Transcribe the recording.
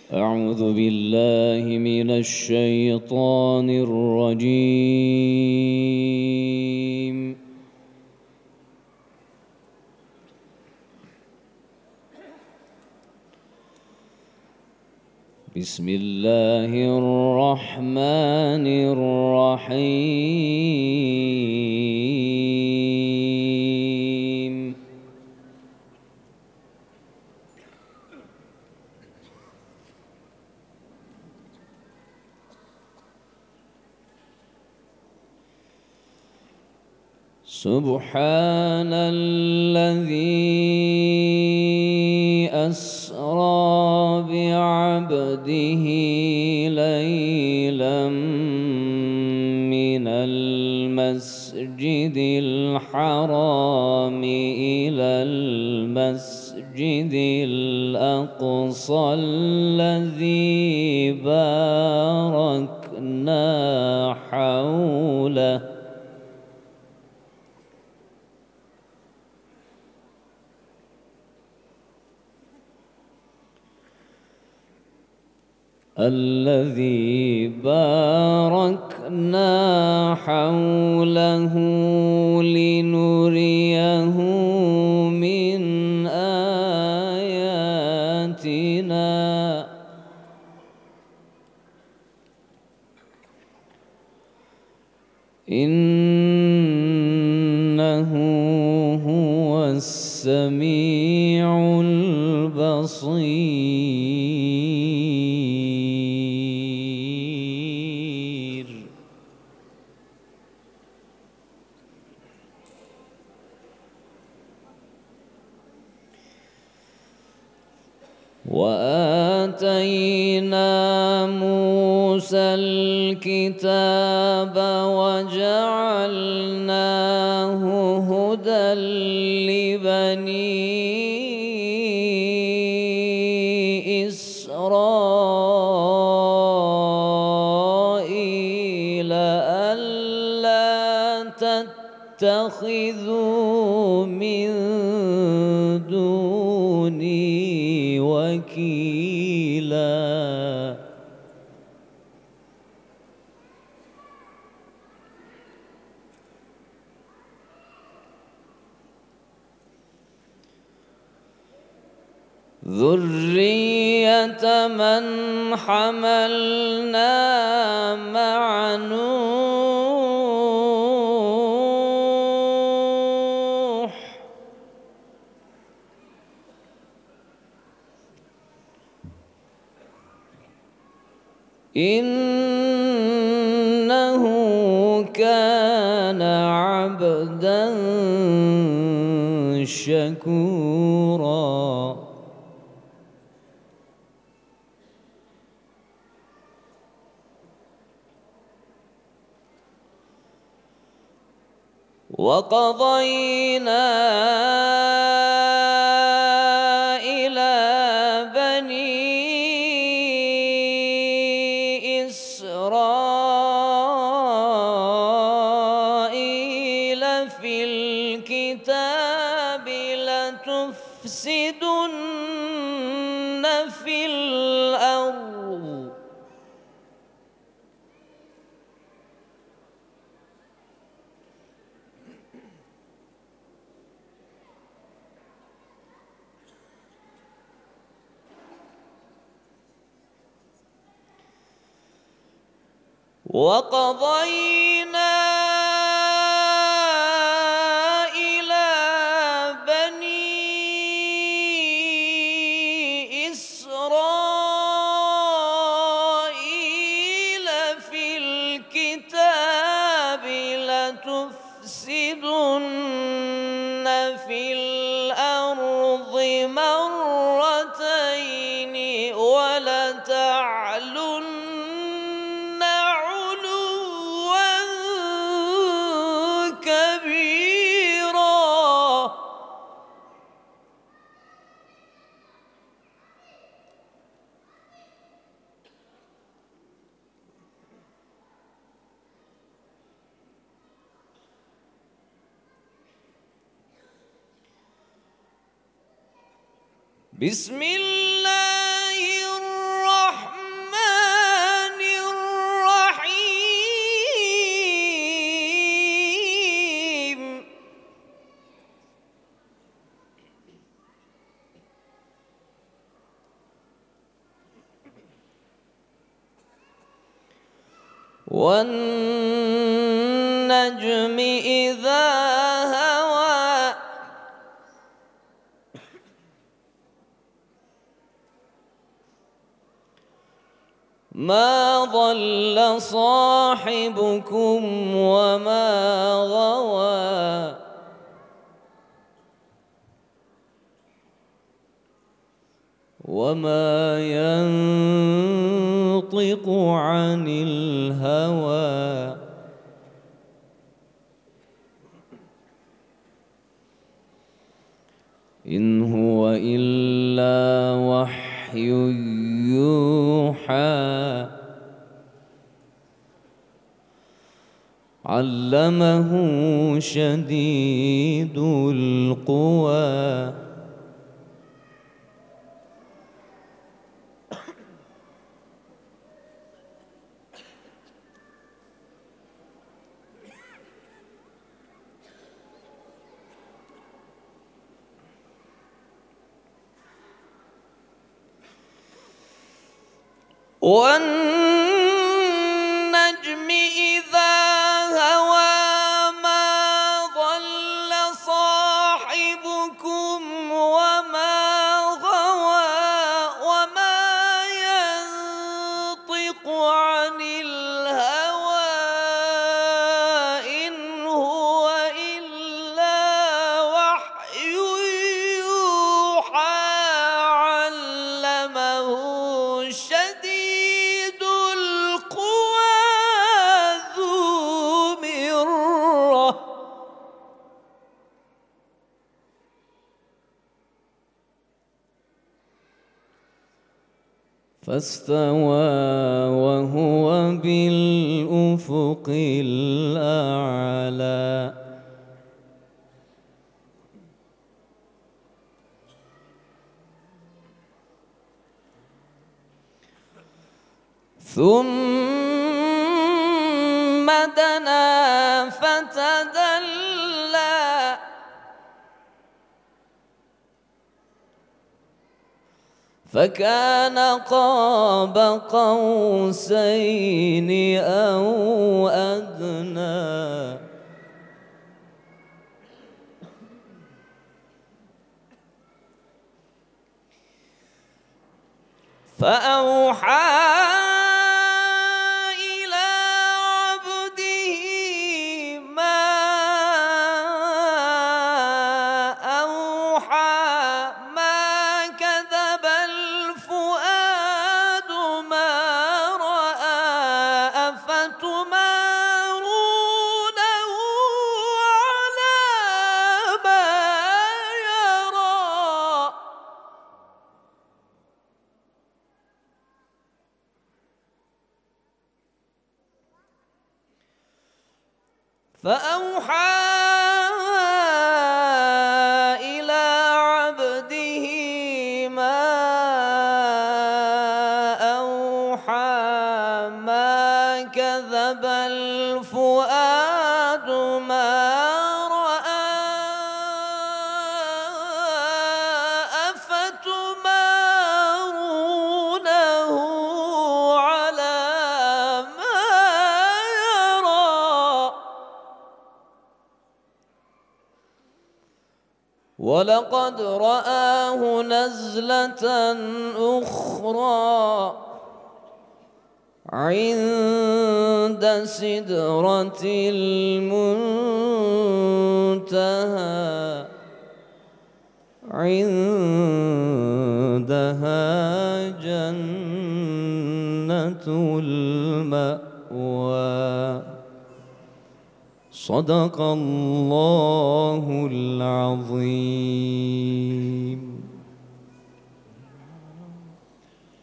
أعوذ بالله من الشيطان الرجيم. بسم الله الرحمن الرحيم. سبحان الذي أسرى بعبده ليلا من المسجد الحرام إلى المسجد الأقصى الذي باركنا حوله لنريه من آياتنا إنه هو السميع البصير. وآتينا موسى الكتاب وجعلناه هدى لبني إسرائيل ألا تتخذوا من دوني وكيلا. ذرية من حملنا مع نوح إنه كان عبدا شكورا. وقضينا إلى بني إسرائيل في الكتاب لتفسدن في الأرض وقضينا إلى بني إسرائيل في الكتاب لتفسدن في الأرض مرتين ولتعلن بسم الله الرحمن والنجم إذا هوى ما ضل صاحبكم وما غوى وما ينطق عن الهوى إن هو إلا وحي يوحى علمه شديد القوى والنجم إذا هوى ما ضل صاحبكم وما غوى وما ينطق عن الهوى إن هو إلا وحي يوحى علمه شديد القوى ذو مرة فاستوى وهو بالأفق الأعلى ثم دنا فتدلى فكان قاب قوسين أو أدنى فأوحى إلى عبده ما أوحى ما كذب الفؤاد ما رأى أفتمارونه على ما يرى ولقد رآه نزلة أخرى عند سدرة المنتهى عندها جنة المأوى صدق الله العظيم.